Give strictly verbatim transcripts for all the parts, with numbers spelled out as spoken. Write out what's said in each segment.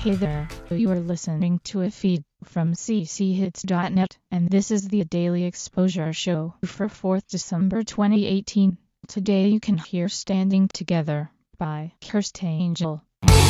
Hey there, you are listening to a feed from c c hits dot net, and this is the Daily Exposure Show for fourth December twenty eighteen. Today you can hear Standing Together by Cursed Angel.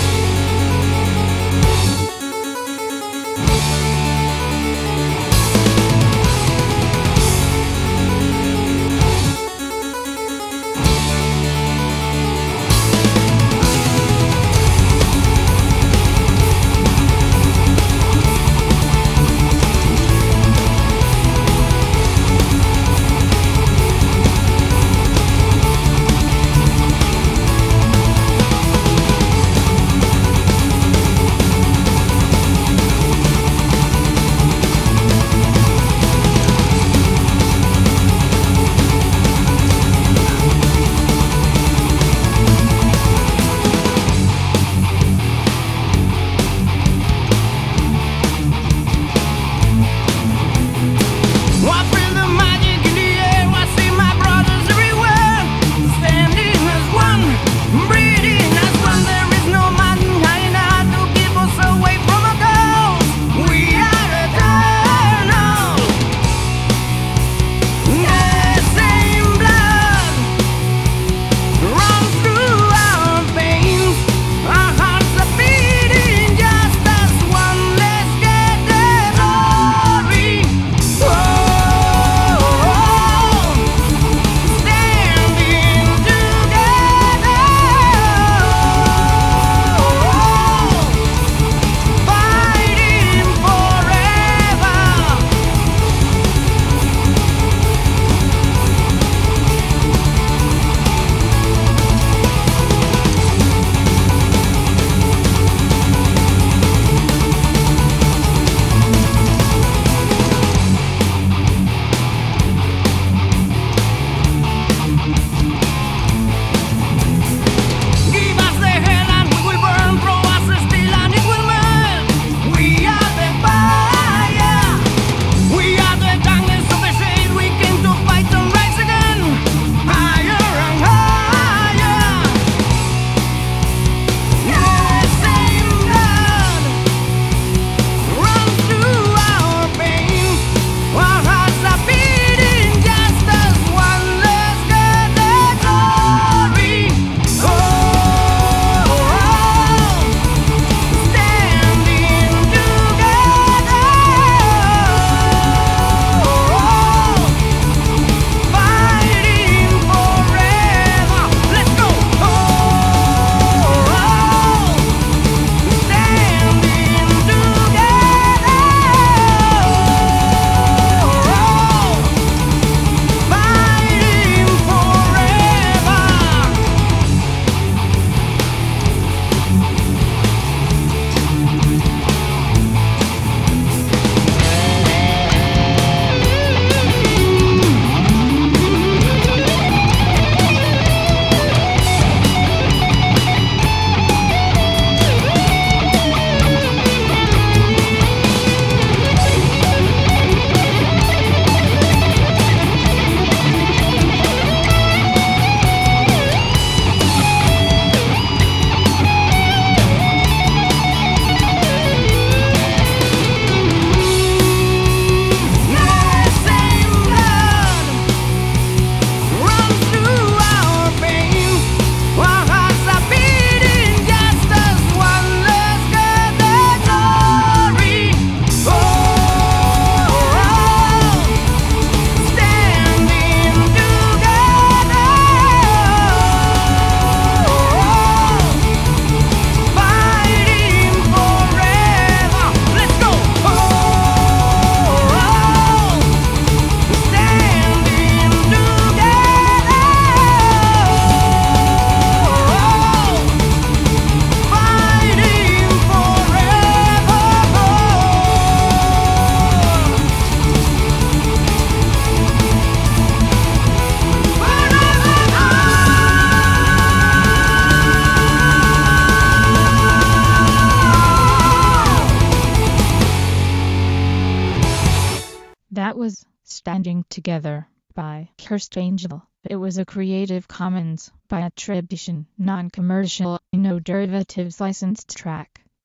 That was Standing Together by Cursed Angel. It was a Creative Commons by attribution, non-commercial, no derivatives licensed track.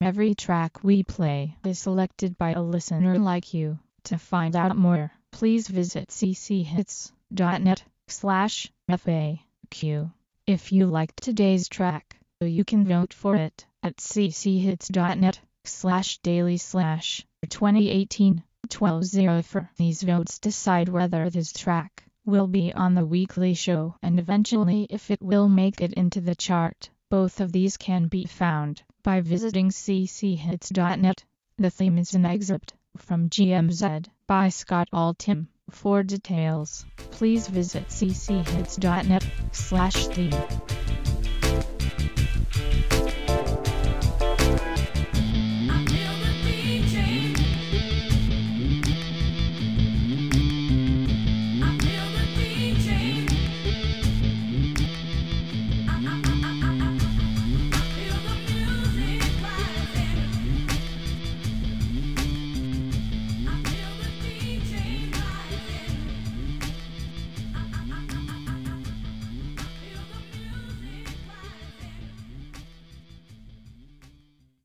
Every track we play is selected by a listener like you. To find out more, please visit cchits.net slash FAQ. If you liked today's track, you can vote for it at cchits.net slash daily slash 2018 1204. These votes decide whether this track will be on the weekly show and eventually if it will make it into the chart. Both of these can be found by visiting cchits.net. The theme is an excerpt from G M Z by Scott Altham. For details, please visit cchits.net slash theme.